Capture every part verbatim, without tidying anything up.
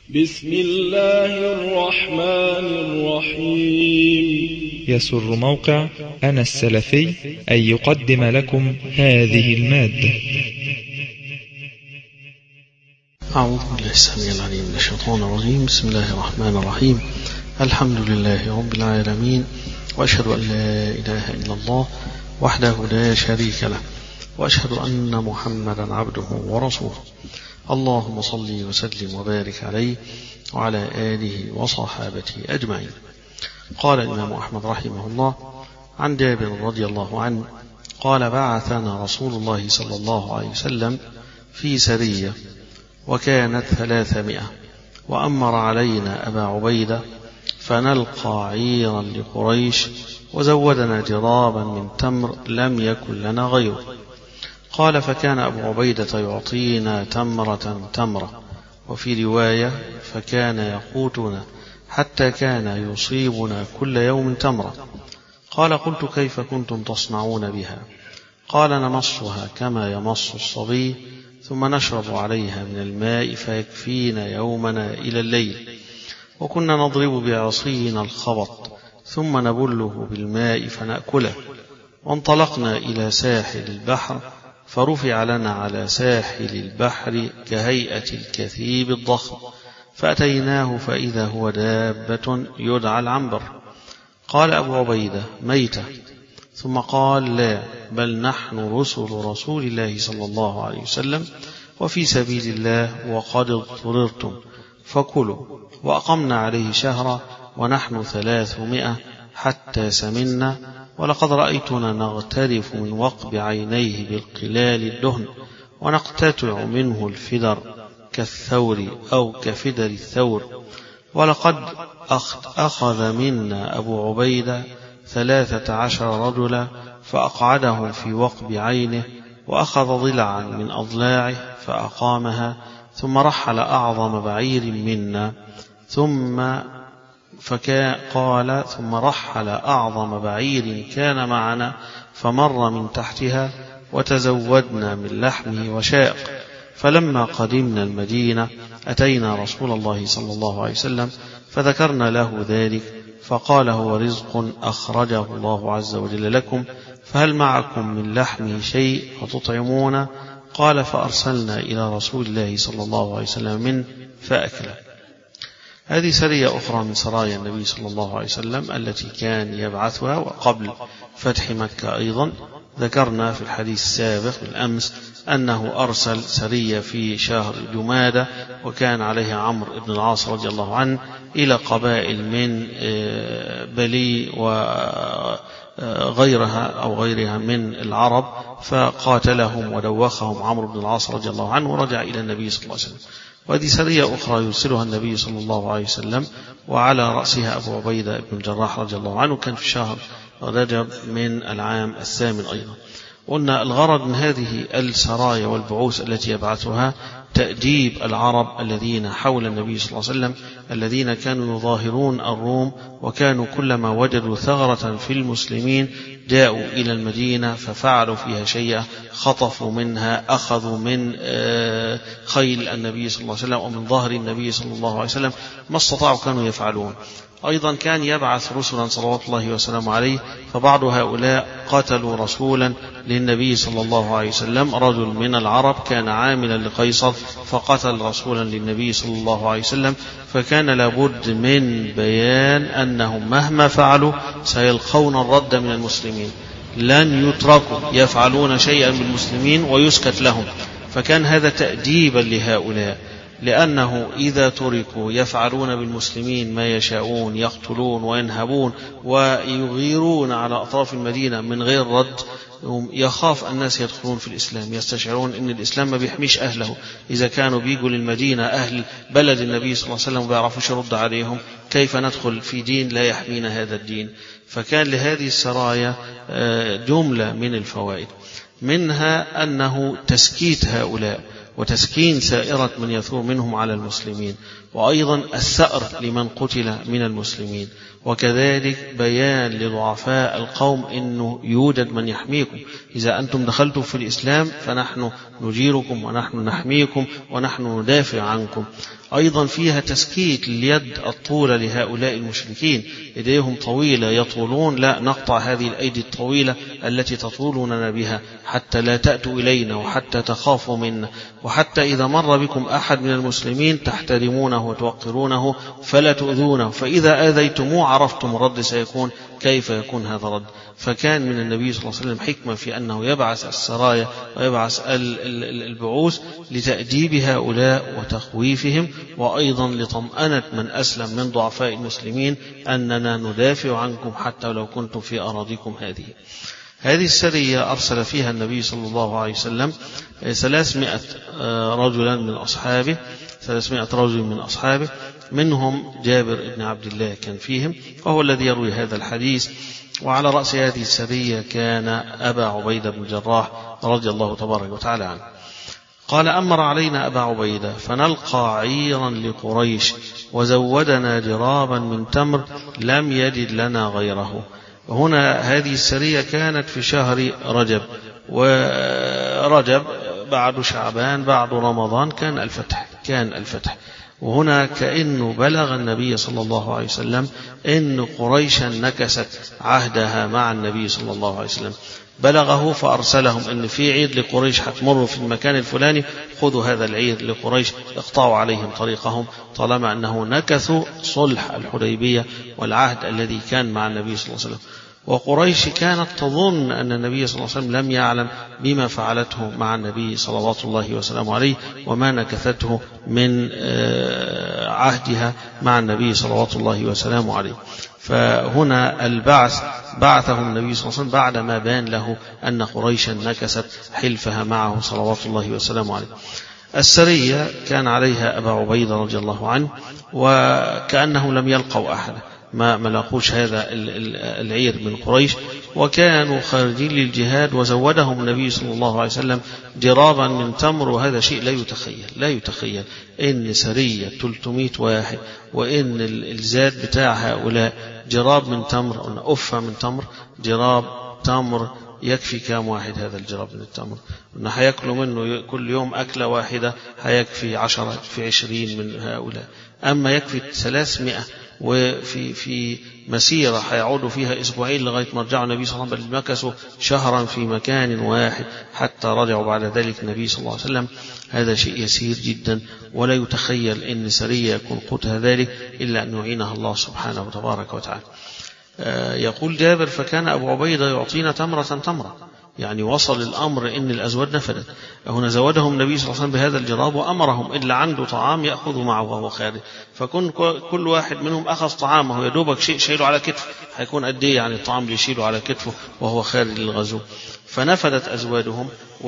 بسم الله الرحمن الرحيم. يسر موقع أنا السلفي أن يقدم لكم هذه المادة. أعوذ بالله السميع العليم من الشيطان الرجيم. بسم الله الرحمن الرحيم. الحمد لله رب العالمين، وأشهد أن لا إله إلا الله وحده لا شريك له، وأشهد أن محمدا عبده ورسوله. اللهم صل وسلم وبارك عليه وعلى آله وصحابته أجمعين. قال الإمام أحمد رحمه الله عن جابر رضي الله عنه قال: بعثنا رسول الله صلى الله عليه وسلم في سرية وكانت ثلاثمائة، وأمر علينا أبا عبيدة فنلقى عيرا لقريش، وزودنا جرابا من تمر لم يكن لنا غيره. قال: فكان أبو عبيدة يعطينا تمرة تمرة، وفي رواية فكان يقوتنا حتى كان يصيبنا كل يوم تمرة. قال: قلت: كيف كنتم تصنعون بها؟ قال: نمصها كما يمص الصبي، ثم نشرب عليها من الماء فيكفينا يومنا إلى الليل، وكنا نضرب بعصينا الخبط ثم نبله بالماء فنأكله. وانطلقنا إلى ساحل البحر، فرفع لنا على ساحل البحر كهيئة الكثيب الضخم، فأتيناه فإذا هو دابة يدعى العنبر. قال أبو عبيدة: ميتة؟ ثم قال: لا، بل نحن رسل رسول الله صلى الله عليه وسلم وفي سبيل الله، وقد اضطررتم فكلوا. وأقمنا عليه شهرا ونحن ثلاثمائة حتى سمنا، ولقد رأيتنا نغترف من وقب عينيه بالقلال الدهن، ونقتطع منه الفدر كالثور أو كفدر الثور. ولقد أخذ منا أبو عبيدة ثلاثة عشر رجلا فأقعدهم في وقب عينه، وأخذ ضلعا من أضلاعه فأقامها، ثم رحل أعظم بعير منا ثم فكان قال ثم رحل أعظم بعير كان معنا فمر من تحتها، وتزودنا من لحمه وشاق. فلما قدمنا المدينة أتينا رسول الله صلى الله عليه وسلم فذكرنا له ذلك، فقال: هو رزق أخرجه الله عز وجل لكم، فهل معكم من لحمه شيء فتطعمون؟ قال: فأرسلنا إلى رسول الله صلى الله عليه وسلم منه فأكله. هذه سرية أخرى من سرايا النبي صلى الله عليه وسلم التي كان يبعثها، وقبل فتح مكة أيضا. ذكرنا في الحديث السابق بالأمس أنه أرسل سرية في شهر جمادة، وكان عليها عمرو بن العاص رضي الله عنه إلى قبائل من بلي وغيرها أو غيرها من العرب، فقاتلهم ودوخهم عمرو بن العاص رضي الله عنه، ورجع إلى النبي صلى الله عليه وسلم. وهذه سرية أخرى يرسلها النبي صلى الله عليه وسلم، وعلى رأسها أبو عبيدة بن الجراح رضي الله عنه، كان في شهر رجب من العام الثامن أيضا. قلنا الغرض من هذه السرايا والبعوث التي يبعثها تأديب العرب الذين حول النبي صلى الله عليه وسلم، الذين كانوا يظاهرون الروم، وكانوا كلما وجدوا ثغرة في المسلمين جاءوا إلى المدينة ففعلوا فيها شيئا، خطفوا منها، أخذوا من خيل النبي صلى الله عليه وسلم ومن ظهر النبي صلى الله عليه وسلم ما استطاعوا كانوا يفعلون. أيضا كان يبعث رسلا صلوات الله وسلامه عليه، فبعض هؤلاء قتلوا رسولا للنبي صلى الله عليه وسلم. رجل من العرب كان عاملا لقيصر فقتل رسولا للنبي صلى الله عليه وسلم، فكان لابد من بيان أنهم مهما فعلوا سيلقون الرد من المسلمين، لن يتركوا يفعلون شيئا بالمسلمين ويسكت لهم. فكان هذا تأديبا لهؤلاء، لأنه إذا تركوا يفعلون بالمسلمين ما يشاءون، يقتلون وينهبون ويغيرون على أطراف المدينة من غير رد، يخاف الناس يدخلون في الإسلام، يستشعرون أن الإسلام ما بيحميش أهله. إذا كانوا بيجوا للمدينة أهل بلد النبي صلى الله عليه وسلم وبيعرفوش يرد عليهم، كيف ندخل في دين لا يحمينا هذا الدين؟ فكان لهذه السرايا جملة من الفوائد، منها أنه تسكيت هؤلاء وتسكين سائرة من يثور منهم على المسلمين، وأيضا الثأر لمن قتل من المسلمين، وكذلك بيان لضعفاء القوم أنه يوجد من يحميكم. إذا أنتم دخلتم في الإسلام فنحن نجيركم ونحن نحميكم ونحن ندافع عنكم. أيضا فيها تسكيت اليد الطولة لهؤلاء المشركين، إيديهم طويلة يطولون، لا نقطع هذه الأيدي الطويلة التي تطولوننا بها حتى لا تأتوا إلينا وحتى تخافوا منا، وحتى إذا مر بكم أحد من المسلمين تحترمونه وتوقرونه فلا تؤذونه، فإذا آذيتموه عرفتم الرد سيكون كيف يكون هذا الرد. فكان من النبي صلى الله عليه وسلم حكمة في أنه يبعث السرايا ويبعث البعوث لتأديب هؤلاء وتخويفهم، وأيضا لطمأنة من أسلم من ضعفاء المسلمين أننا ندافع عنكم حتى لو كنتم في أراضيكم هذه. هذه السرية أرسل فيها النبي صلى الله عليه وسلم ثلاثمائة رجلا من أصحابه ثلاثمائة رجل من أصحابه، منهم جابر بن عبد الله كان فيهم، وهو الذي يروي هذا الحديث. وعلى رأس هذه السرية كان أبا عبيدة بن الجراح رضي الله تبارك وتعالى عنه. قال: أمر علينا أبا عبيدة فنلقى عيرا لقريش وزودنا جرابا من تمر لم يجد لنا غيره. هنا هذه السرية كانت في شهر رجب، ورجب بعد شعبان بعد رمضان كان الفتح كان الفتح وهنا كأنه بلغ النبي صلى الله عليه وسلم إن قريشا نكست عهدها مع النبي صلى الله عليه وسلم، بلغه فأرسلهم إن في عيد لقريش هتمر في المكان الفلاني، خذوا هذا العيد لقريش اقطعوا عليهم طريقهم، طالما أنه نكثوا صلح الحديبية والعهد الذي كان مع النبي صلى الله عليه وسلم. وقريش كانت تظن أن النبي صلى الله عليه وسلم لم يعلم بما فعلته مع النبي صلوات الله وسلامه عليه وما نكثته من عهدها مع النبي صلوات الله وسلامه عليه. فهنا البعث بعثه النبي صلى الله عليه وسلم بعد ما بان له أن قريشا نكست حلفها معه صلوات الله وسلامه عليه. السرية كان عليها أبا عبيدة رضي الله عنه، وكأنهم لم يلقوا أحدا، ما ملاقوش هذا العير من قريش، وكانوا خارجين للجهاد، وزودهم النبي صلى الله عليه وسلم جرابا من تمر. وهذا شيء لا يتخيل لا يتخيل إن سرية ثلاثمائة واحد وإن الزاد بتاع هؤلاء جراب من تمر، أن أفة من تمر، جراب تمر يكفي كام واحد هذا الجراب من التمر؟ إن هيأكلوا منه كل يوم أكلة واحدة هيكفي عشرة في عشرين من هؤلاء، أما يكفي ثلاثمائة، وفي في مسيرة هيعودوا فيها أسبوعين لغاية ما رجعوا النبي صلى الله عليه وسلم، مكثوا شهرا في مكان واحد حتى رجعوا بعد ذلك النبي صلى الله عليه وسلم. هذا شيء يسير جدا، ولا يتخيل أن سرية يكون قوتها ذلك إلا أن يعينها الله سبحانه وتبارك وتعالى. يقول جابر: فكان أبو عبيدة يعطينا تمرة تمرة، يعني وصل الأمر إن الأزواج نفدت. هنا زودهم النبي صلى الله عليه وسلم بهذا الجراب، وأمرهم إلا عنده طعام يأخذوا معه وهو خارج، فكن كل واحد منهم أخذ طعامه، يدوبك شيء شيله على كتفه، هيكون قد إيه يعني الطعام اللي يشيله على كتفه وهو خارج للغزو. فنفدت أزواجهم،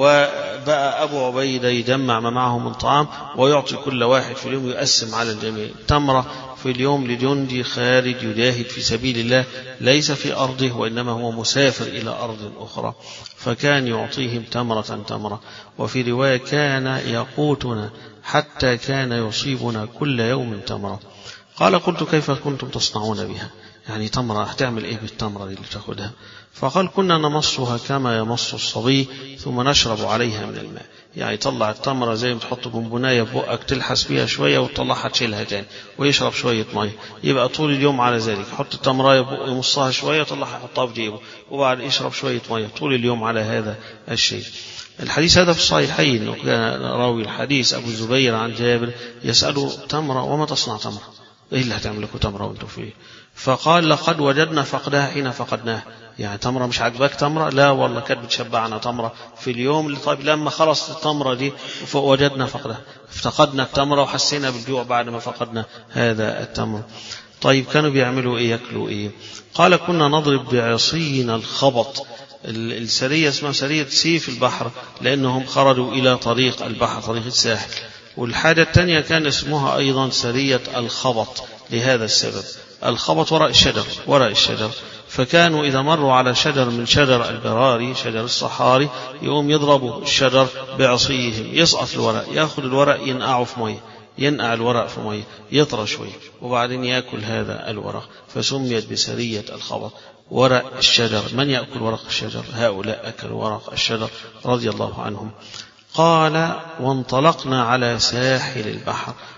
وبقى أبو عبيدة يجمع ما معه من طعام ويعطي كل واحد في اليوم، يقسم على الجميع تمرة في اليوم لجندي خارج يجاهد في سبيل الله ليس في أرضه وإنما هو مسافر إلى أرض أخرى، فكان يعطيهم تمرة تمرة. وفي رواية: كان يقوتنا حتى كان يصيبنا كل يوم تمرة. قال: قلت: كيف كنتم تصنعون بها؟ يعني تمرة هتعمل إيه بالتمرة اللي تأخذها؟ فقال: كنا نمصها كما يمص الصبي ثم نشرب عليها من الماء. يعني طلع التمرة زي ما تحط بونبوناية في بقك تلحس بيها شوية وتطلعها تشيلها تاني ويشرب شوية مية، يبقى طول اليوم على ذلك. حط التمرة بقه يمصها شوية وطلعها يحطها في جيبه، وبعد يشرب شوية مية، طول اليوم على هذا الشيء. الحديث هذا في الصحيحين، وكان راوي الحديث أبو الزبير عن جابر يسأله: تمرة وما تصنع تمرة؟ إيه اللي هتعمل لكم تمرة وانتم فيه؟ فقال: لقد وجدنا فقدها حين فقدناها. يعني تمرة مش عجبك تمرة؟ لا والله كانت بتشبعنا تمرة في اليوم. طيب لما خلص التمرة دي وجدنا فقدها، افتقدنا التمرة وحسينا بالجوع بعد ما فقدنا هذا التمر. طيب كانوا بيعملوا ايه؟ يأكلوا ايه؟ قال: كنا نضرب بعصينا الخبط. السرية اسمها سرية سيف البحر لأنهم خرجوا إلى طريق البحر، طريق الساحل. والحاجة الثانية كان اسمها أيضا سرية الخبط لهذا السبب، الخبط وراء الشجر وراء الشجر. فكانوا إذا مروا على شجر من شجر البراري شجر الصحاري يقوم يضربوا الشجر بعصيهم، يسقط الورق، يأخذ الورق ينقعه في مية، ينقع الورق في مية يطرى شوي وبعدين يأكل هذا الورق، فسميت بسرية الخبط. ورق الشجر، من يأكل ورق الشجر؟ هؤلاء أكلوا ورق الشجر رضي الله عنهم. قال: وانطلقنا على ساحل البحر.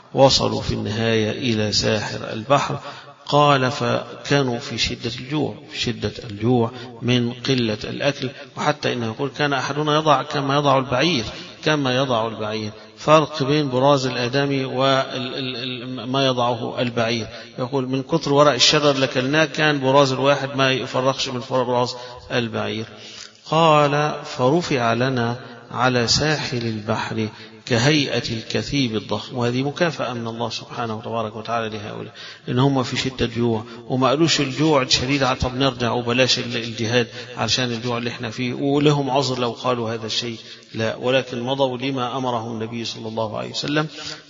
وصلوا في النهاية إلى ساحر البحر. قال فكانوا في شدة الجوع في شدة الجوع من قلة الأكل، وحتى إنه يقول كان أحدنا يضع كما يضع البعير كما يضع البعير فرق بين براز الآدمي وما يضعه البعير. يقول من كثر ورق الشجر لكلناه كان براز الواحد ما يفرقش من براز البعير. قال فرفع لنا على ساحل البحر كهيئة الكثيب الضخم. وهذه مكافأة من الله سبحانه وتبارك وتعالى لهؤلاء، إن هم في شدة جوع وما قالوش الجوع الشديد طب نرجع وبلاش الجهاد علشان الجوع اللي احنا فيه، ولهم عذر لو قالوا هذا الشيء، لا، ولكن مضوا لما أمرهم النبي صلى الله عليه وسلم.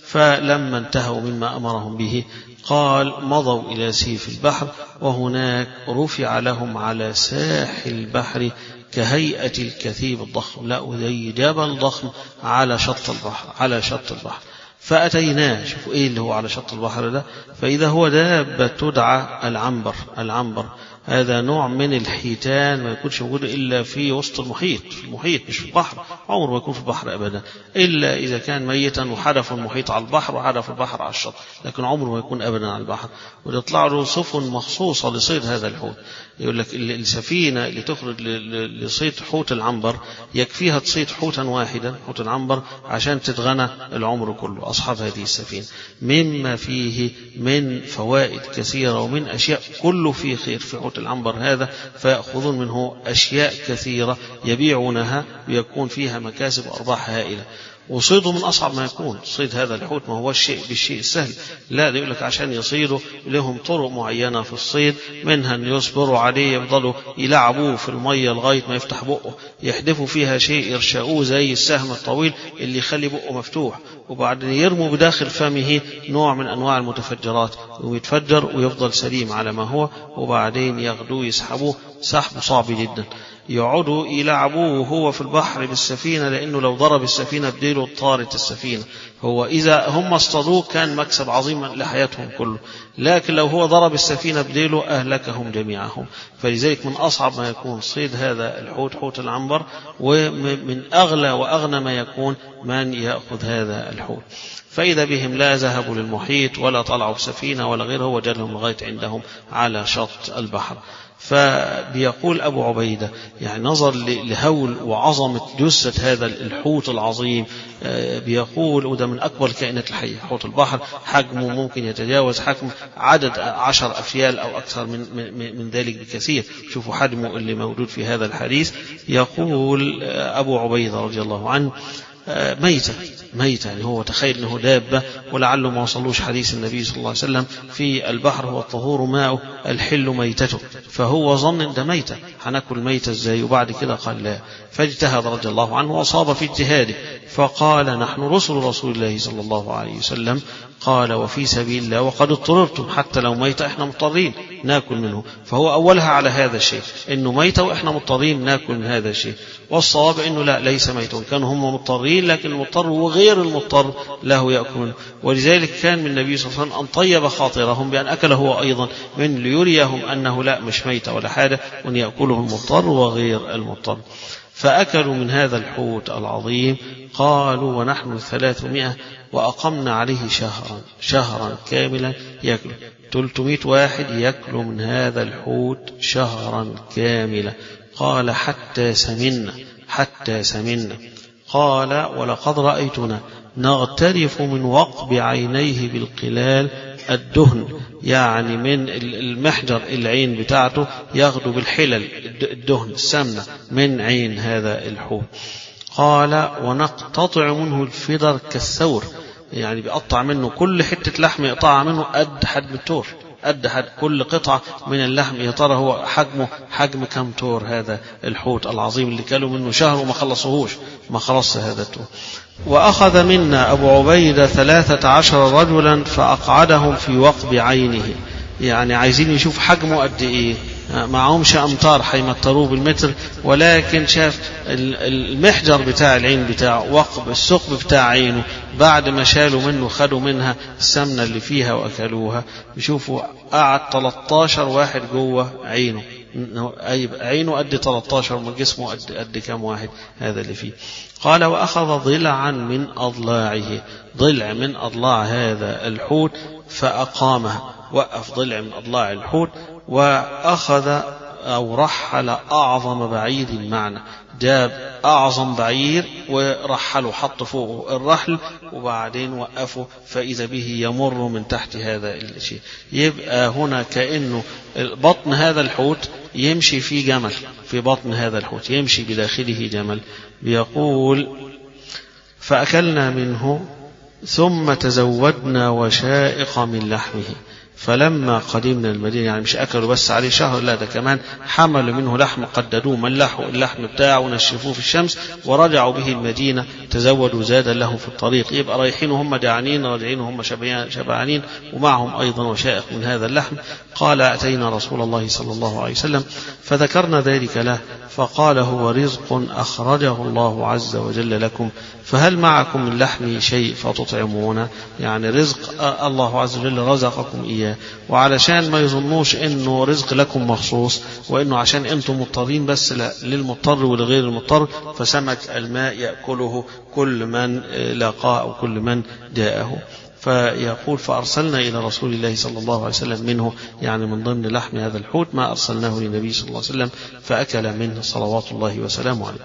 فلما انتهوا مما أمرهم به قال مضوا إلى سيف البحر، وهناك رفع لهم على ساحل البحر كهيئة الكثيب الضخم، لا زي جبل ضخم على شط البحر على شط البحر. فأتيناه، شوفوا إيه اللي هو على شط البحر ده، فإذا هو دابة تدعى العنبر. العنبر هذا نوع من الحيتان ما يكونش موجود إلا في وسط المحيط، في المحيط مش في البحر، عمره ما يكون في البحر أبدا إلا إذا كان ميتا وحدف المحيط على البحر وحدف البحر على الشط، لكن عمره ما يكون أبدا على البحر. ويطلع له سفن مخصوصة لصيد هذا الحوت. يقول لك السفينة اللي تخرج لصيد حوت العنبر يكفيها تصيد حوتا واحدا، حوت العنبر، عشان تتغنى العمر كله أصحاب هذه السفينة، مما فيه من فوائد كثيرة ومن أشياء كله فيه خير في حوت العنبر هذا. فيأخذون منه أشياء كثيرة يبيعونها ويكون فيها مكاسب وأرباح هائلة. وصيده من أصعب ما يكون. صيد هذا الحوت ما هو الشيء بالشيء السهل، لا، يقول لك عشان يصيدوا لهم طرق معينة في الصيد، منها أن يصبروا عليه، يفضلوا يلعبوه في المية لغاية ما يفتح بقه، يحدفوا فيها شيء يرشقوه زي السهم الطويل اللي يخلي بقه مفتوح، وبعدين يرموا بداخل فمه نوع من أنواع المتفجرات ويتفجر ويفضل سليم على ما هو، وبعدين ياخدوه يسحبوه سحب صعب جدا. يقعدوا يلعبوه وهو في البحر بالسفينة، لأنه لو ضرب السفينة بديله طارت السفينة. هو إذا هم اصطادوه كان مكسب عظيم لحياتهم كله، لكن لو هو ضرب السفينة بديله أهلكهم جميعهم. فلذلك من أصعب ما يكون صيد هذا الحوت، حوت العنبر، ومن أغلى وأغنى ما يكون من يأخذ هذا الحوت. فإذا بهم لا ذهبوا للمحيط ولا طلعوا بسفينة ولا غيره، وجدهم لغاية عندهم على شط البحر. فبيقول أبو عبيدة يعني نظر لهول وعظمة جثة هذا الحوت العظيم، بيقول وده من أكبر الكائنات الحية، حوت البحر حجمه ممكن يتجاوز حجم عدد عشر أفيال أو أكثر من, من, من ذلك بكثير. شوفوا حجمه اللي موجود في هذا الحديث. يقول أبو عبيدة رضي الله عنه ميتة ميتة يعني هو تخيل أنه دابة، ولعله ما وصلوش حديث النبي صلى الله عليه وسلم في البحر هو الطهور ماءه الحل ميتته، فهو ظن أن ده ميتة، هناكل ميتة ازاي؟ وبعد كده قال لا، فاجتهد رضي الله عنه وأصاب في اجتهاده، فقال نحن رسل رسول الله صلى الله عليه وسلم، قال وفي سبيل الله وقد اضطررتم، حتى لو ميتة احنا مضطرين ناكل منه. فهو أولها على هذا الشيء انه ميتة واحنا مضطرين ناكل من هذا الشيء، والصواب انه لا، ليس ميتون، كانوا هم مضطرين، لكن المضطر وغير المضطر له يأكل منه. ولذلك كان من النبي صلى الله عليه وسلم أن طيب خاطرهم بأن أكله هو أيضا من ليريهم أنه لا، مش ميتة ولا حاجة، وأن يأكله المضطر وغير المضطر. فأكلوا من هذا الحوت العظيم. قالوا ونحن ثلاثمائة وأقمنا عليه شهرا شهرا كاملا يأكل، ثلاثمائة واحد يأكلوا من هذا الحوت شهرا كاملا. قال حتى سمنا حتى سمنا. قال ولقد رأيتنا نغترف من وقب عينيه بالقلال الدهن، يعني من المحجر العين بتاعته ياخدوا بالحلل الدهن السمنة من عين هذا الحوت. قال ونقتطع منه الفدر كالثور، يعني بيقطع منه كل حتة لحم يقطع منه قد حجم التور، قد حد كل قطعة من اللحم. يا ترى هو حجمه حجم كم تور هذا الحوت العظيم اللي كانوا منه شهر وما خلصوهوش، ما خلص هذا التور. وأخذ منا أبو عبيدة ثلاثة عشر رجلا فأقعدهم في وقب عينه، يعني عايزين يشوف حجمه قد إيه، معهمش أمتار حيمتروه بالمتر، ولكن شاف المحجر بتاع العين بتاعه، وقب الثقب بتاع عينه، بعد ما شالوا منه خدوا منها السمنة اللي فيها وأكلوها. يشوفوا قعد ثلاثة عشر واحد جوه عينه، أي عينه قد ثلاثة عشر من جسمه قد, قد كم واحد هذا اللي فيه. قال وأخذ ضلعا من أضلاعه، ضلع من أضلاع هذا الحوت فأقامه، وقف ضلع من أضلاع الحوت وأخذ أو رحل أعظم بعير معنا، جاب أعظم بعير ورحله، حط فوقه الرحل وبعدين وقفه، فإذا به يمر من تحت هذا الشيء. يبقى هنا كأنه بطن هذا الحوت يمشي في جمل، في بطن هذا الحوت يمشي بداخله جمل. بيقول فأكلنا منه ثم تزودنا وشائق من لحمه، فلما قدمنا المدينة، يعني مش أكلوا بس عليه شهر، لا ده كمان حملوا منه لحم، قددوه ملحوا اللحم بتاعه ونشفوه في الشمس ورجعوا به المدينة، تزودوا زادا لهم في الطريق. يبقى رايحين هم جعانين، راجعين هم شبعانين، ومعهم أيضا وشائق من هذا اللحم. قال أتينا رسول الله صلى الله عليه وسلم فذكرنا ذلك له، فقال هو رزق أخرجه الله عز وجل لكم، فهل معكم من لحم شيء فتطعمون؟ يعني رزق الله عز وجل رزقكم إياه، وعلشان ما يظنوش إنه رزق لكم مخصوص وإنه عشان أنتم مضطرين بس، لا، للمضطر ولغير المضطر. فسمك الماء يأكله كل من لاقاه أو كل من جاءه. فيقول فأرسلنا إلى رسول الله صلى الله عليه وسلم منه، يعني من ضمن لحم هذا الحوت ما أرسلناه للنبي صلى الله عليه وسلم فأكل منه صلوات الله وسلامه عليه.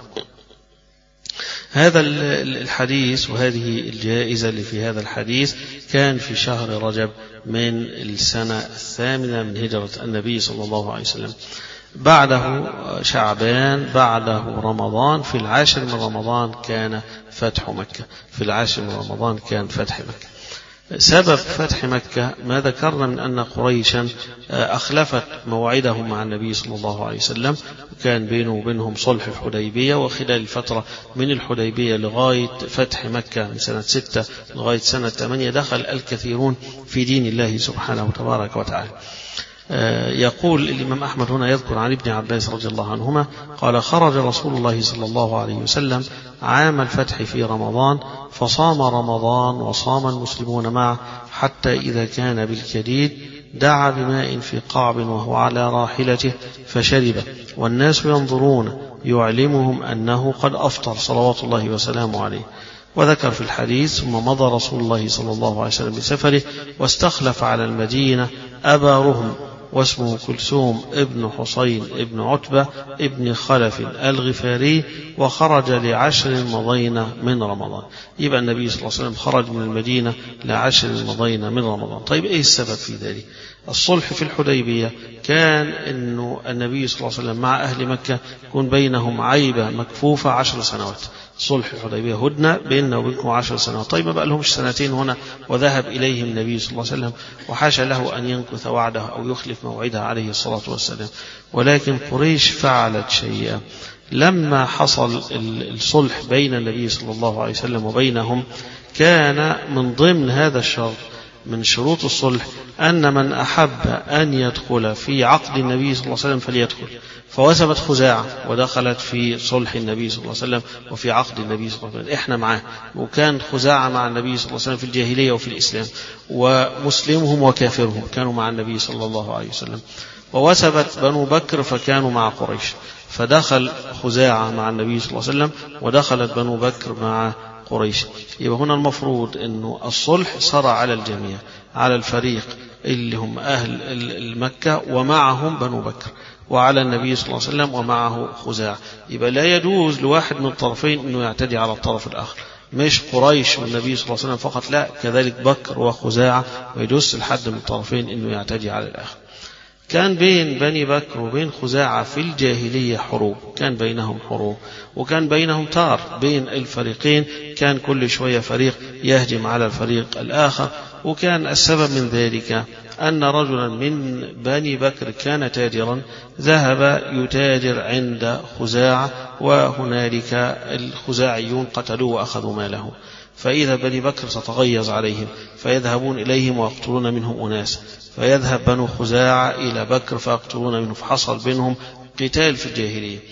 هذا الحديث وهذه الجائزة اللي في هذا الحديث كان في شهر رجب من السنة الثامنة من هجرة النبي صلى الله عليه وسلم، بعده شعبان، بعده رمضان. في العاشر من رمضان كان فتح مكة، في العاشر من رمضان كان فتح مكة. سبب فتح مكة ما ذكرنا من أن قريشا أخلفت موعدهم مع النبي صلى الله عليه وسلم، وكان بينه وبينهم صلح الحديبية، وخلال الفترة من الحديبية لغاية فتح مكة من سنة ستة لغاية سنة ثمانية دخل الكثيرون في دين الله سبحانه وتبارك وتعالى. يقول الإمام أحمد هنا يذكر عن ابن عباس رضي الله عنهما قال خرج رسول الله صلى الله عليه وسلم عام الفتح في رمضان، فصام رمضان وصام المسلمون معه، حتى إذا كان بالكديد دعا بماء في قعب وهو على راحلته فشرب، والناس ينظرون يعلمهم أنه قد أفطر صلوات الله وسلامه عليه. وذكر في الحديث ثم مضى رسول الله صلى الله عليه وسلم بسفره، واستخلف على المدينة أبا رهم واسمه كلثوم ابن حسين ابن عتبة ابن خلف الغفاري، وخرج لعشر مضينا من رمضان. يبقى النبي صلى الله عليه وسلم خرج من المدينة لعشر مضينا من رمضان. طيب ايه السبب في ذلك؟ الصلح في الحديبية كان انه النبي صلى الله عليه وسلم مع اهل مكة يكون بينهم عيبة مكفوفة عشر سنوات. صلح الحديبية هدنة بيننا وبينكم عشر سنوات. طيب ما بقى لهمش سنتين هنا، وذهب إليهم النبي صلى الله عليه وسلم، وحاشا له أن ينكث وعده أو يخلف موعده عليه الصلاة والسلام. ولكن قريش فعلت شيئا لما حصل الصلح بين النبي صلى الله عليه وسلم وبينهم. كان من ضمن هذا الشرط من شروط الصلح أن من أحب أن يدخل في عقد النبي صلى الله عليه وسلم فليدخل، فوثبت خزاعة ودخلت في صلح النبي صلى الله عليه وسلم وفي عقد النبي صلى الله عليه وسلم. إحنا معاه، وكان خزاعة مع النبي صلى الله عليه وسلم في الجاهلية وفي الإسلام، ومسلمهم وكافرهم كانوا مع النبي صلى الله عليه وسلم. ووثبت بنو بكر فكانوا مع قريش، فدخل خزاعة مع النبي صلى الله عليه وسلم ودخلت بنو بكر مع قريش. يبقى هنا المفروض أنه الصلح صار على الجميع، على الفريق اللي هم أهل المكة ومعهم بنو بكر، وعلى النبي صلى الله عليه وسلم ومعه خزاعة. يبقى لا يجوز لواحد من الطرفين أنه يعتدي على الطرف الآخر، مش قريش والنبي صلى الله عليه وسلم فقط، لا، كذلك بكر وخزاعة، ويجوز لحد من الطرفين أنه يعتدي على الآخر. كان بين بني بكر وبين خزاعة في الجاهلية حروب، كان بينهم حروب، وكان بينهم تار بين الفريقين، كان كل شوية فريق يهجم على الفريق الآخر. وكان السبب من ذلك أن رجلا من بني بكر كان تاجرا، ذهب يتاجر عند خزاعة، وهنالك الخزاعيون قتلوه وأخذوا ماله. فإذا بني بكر ستغيظ عليهم فيذهبون إليهم ويقتلون منهم أناس، فيذهب بنو خزاعة إلى بكر فيقتلون منه، فحصل بينهم قتال في الجاهلية.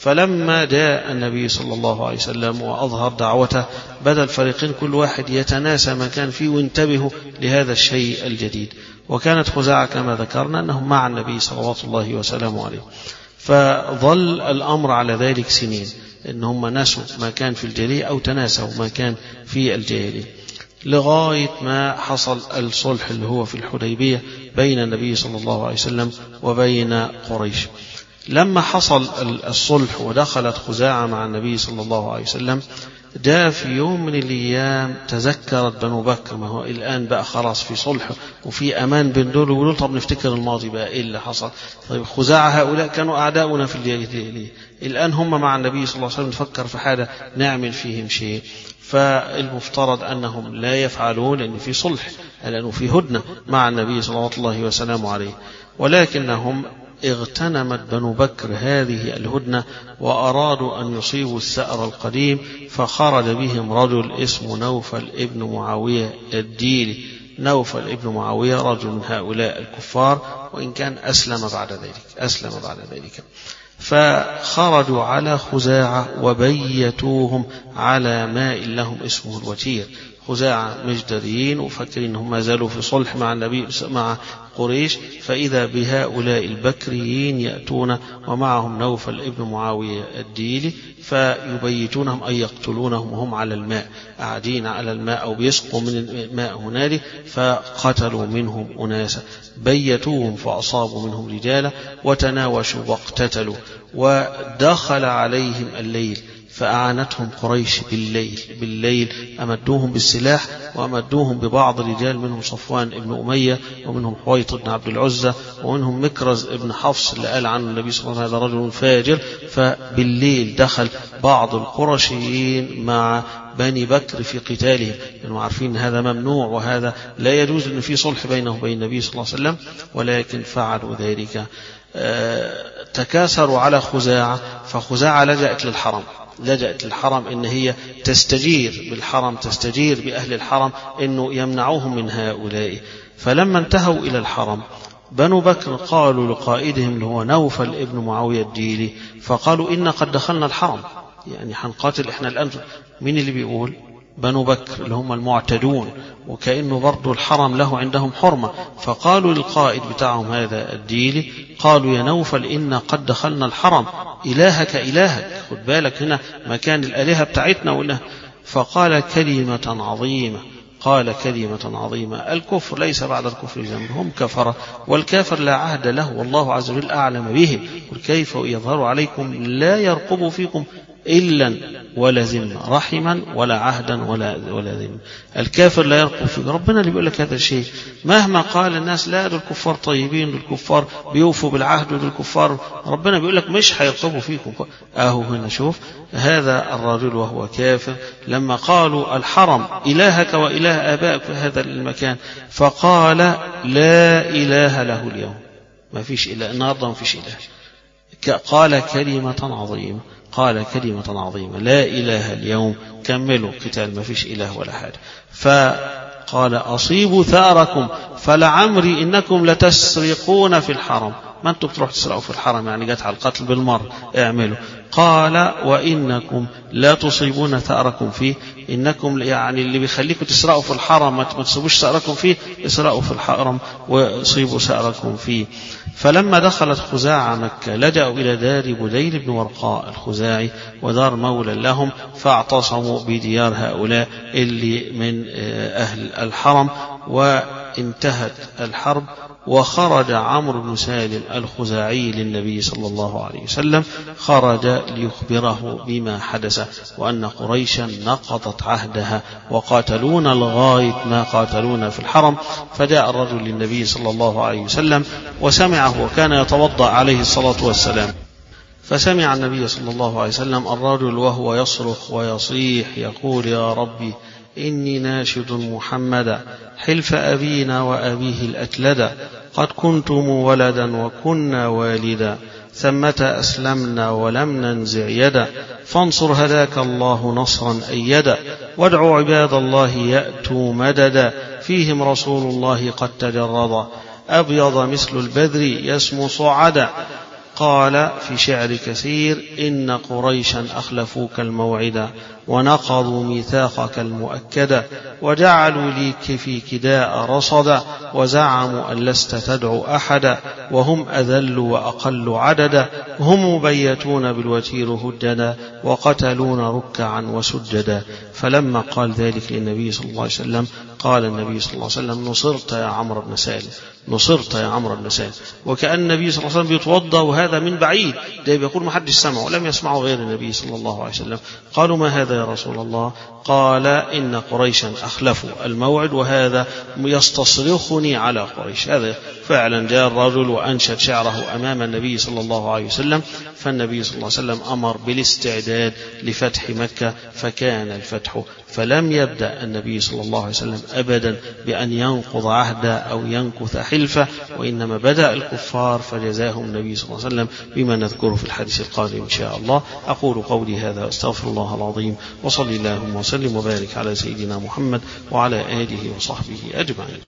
فلما جاء النبي صلى الله عليه وسلم وأظهر دعوته بدأ الفريقين كل واحد يتناسى ما كان فيه وينتبهوا لهذا الشيء الجديد. وكانت خزاعة كما ذكرنا أنهم مع النبي صلوات الله وسلامه عليه، فظل الأمر على ذلك سنين، إنهم نسوا ما كان في الجاهلية أو تناسوا ما كان في الجاهلية، لغاية ما حصل الصلح اللي هو في الحديبية بين النبي صلى الله عليه وسلم وبين قريش. لما حصل الصلح ودخلت خزاعة مع النبي صلى الله عليه وسلم، جاء في يوم من الأيام تذكرت بنو بكر، ما هو الآن بقى خلاص في صلح وفي أمان بين دول ويقولوا طب نفتكر الماضي بقى إيه اللي حصل. طيب خزاعة هؤلاء كانوا أعداؤنا في الجاهلية، الآن هم مع النبي صلى الله عليه وسلم، نفكر في حاجة نعمل فيهم شيء، فالمفترض أنهم لا يفعلون لأن في صلح، لأنه في هدنة مع النبي صلى الله وسلم عليه. ولكنهم اغتنمت بنو بكر هذه الهدنة وأرادوا أن يصيبوا الثأر القديم، فخرج بهم رجل اسمه نوفل ابن معاوية الديلي. نوفل ابن معاوية رجل من هؤلاء الكفار، وإن كان أسلم بعد ذلك أسلم بعد ذلك فخرجوا على خزاعة وبيتوهم على ماء لهم اسمه الوتير. خزاعة مجدرين وفكرين أنهم ما زالوا في صلح مع النبي مع قريش، فإذا بهؤلاء البكريين يأتون ومعهم نوفل ابن معاوية الديلي، فيبيتونهم أي يقتلونهم وهم على الماء، قاعدين على الماء أو بيسقوا من الماء هنالك، فقتلوا منهم أناسا، بيتوهم فأصابوا منهم رجالا وتناوشوا واقتتلوا. ودخل عليهم الليل فأعانتهم قريش بالليل بالليل أمدوهم بالسلاح وأمدوهم ببعض الرجال، منهم صفوان ابن أمية ومنهم حويط بن عبد العزة ومنهم مكرز ابن حفص اللي قال عنه النبي صلى الله عليه وسلم هذا رجل فاجر. فبالليل دخل بعض القرشيين مع بني بكر في قتالهم، لأنهم عارفين هذا ممنوع وهذا لا يجوز، أن في صلح بينه وبين النبي صلى الله عليه وسلم، ولكن فعلوا ذلك. تكاثروا على خزاعة، فخزاعة لجأت للحرم لجأت للحرم إن هي تستجير بالحرم، تستجير بأهل الحرم إنه يمنعوهم من هؤلاء. فلما انتهوا إلى الحرم بنو بكر قالوا لقائدهم اللي هو نوفل ابن معاوية الديلي، فقالوا إن قد دخلنا الحرم، يعني حنقاتل إحنا الآن. مين اللي بيقول؟ بنو بكر اللي هم المعتدون، وكأنه برضو الحرم له عندهم حرمة. فقالوا للقائد بتاعهم هذا الديلي، قالوا يا نوفل إن قد دخلنا الحرم، إلهك إلهك، خد بالك هنا مكان الآلهة بتاعتنا وإله. فقال كلمة عظيمة قال كلمة عظيمة الكفر ليس بعد الكفر ذنب، هم كفر والكافر لا عهد له والله عز وجل أعلم بهم، كيف يظهر عليكم لا يرقب فيكم إلا ولا ذمة رحما ولا عهدا ولا ولا ذمة. الكافر لا يرقب فيك، ربنا اللي بيقول لك هذا الشيء. مهما قال الناس لا دول الكفار طيبين، دول الكفار بيوفوا بالعهد، دول الكفار، ربنا بيقول لك مش هيرقبوا فيكم. اهو هنا شوف هذا الرجل وهو كافر لما قالوا الحرم إلهك وإله آبائك في هذا المكان، فقال لا إله له اليوم، ما فيش إله النهارده، ما فيش إله. قال كلمة عظيمة قال كلمة عظيمة لا إله اليوم، كملوا قتال، ما فيش إله ولا حاجة. فقال أصيبوا ثأركم فلعمري إنكم لتسرقون في الحرم، ما أنتم بتروح تسرقوا في الحرم، يعني جت على القتل بالمر، اعملوا. قال وإنكم لا تصيبون ثأركم فيه، إنكم يعني اللي بيخليكم تسرقوا في الحرم ما تصيبوش ثأركم فيه، اسرقوا في الحرم وصيبوا ثأركم فيه. فلما دخلت خزاعة مكة لجأوا إلى دار بديل بن ورقاء الخزاعي ودار مولى لهم، فاعتصموا بديار هؤلاء اللي من أهل الحرم، وانتهت الحرب. وخرج عمرو بن سالم الخزاعي للنبي صلى الله عليه وسلم، خرج ليخبره بما حدث وأن قريشا نقضت عهدها وقاتلون لغاية ما قاتلون في الحرم. فجاء الرجل للنبي صلى الله عليه وسلم وسمعه وكان يتوضأ عليه الصلاة والسلام، فسمع النبي صلى الله عليه وسلم الرجل وهو يصرخ ويصيح يقول يا ربي إني ناشد محمدا حلف أبينا وأبيه الأتلدا، قد كنتم ولدا وكنا والدا، ثمة أسلمنا ولم ننزع يدا، فانصر هداك الله نصرا أيدا، وادعوا عباد الله يأتوا مددا، فيهم رسول الله قد تجردا، أبيض مثل البدر يسمو صعدا، قال في شعر كثير: إن قريشا أخلفوك الموعد ونقضوا ميثاقك المؤكد وجعلوا ليك في كداء رصدا وزعموا أن لست تدعو أحدا وهم أذل وأقل عددا هم مبيتون بالوتير هددا وقتلون ركعا وسجدا. فلما قال ذلك للنبي صلى الله عليه وسلم قال النبي صلى الله عليه وسلم: نصرت يا عمرو بن سالم، نصرت يا عمرو بن سالم. وكأن النبي صلى الله عليه وسلم بيتوضأ وهذا من بعيد، ده بيقول ما حدش سمعه ولم يسمعه غير النبي صلى الله عليه وسلم. قالوا: ما هذا يا رسول الله؟ قال: إن قريشا أخلفوا الموعد وهذا يستصرخني على قريش. هذا فعلا جاء الرجل وأنشد شعره أمام النبي صلى الله عليه وسلم، فالنبي صلى الله عليه وسلم أمر بالاستعداد لفتح مكة، فكان الفتح. فلم يبدأ النبي صلى الله عليه وسلم أبدا بأن ينقض عهدا أو ينكث حلفة، وإنما بدأ الكفار فجزاهم النبي صلى الله عليه وسلم بما نذكره في الحديث القادم إن شاء الله. أقول قولي هذا واستغفر الله العظيم، وصلي اللهم وسلم وبارك على سيدنا محمد وعلى آله وصحبه أجمعين.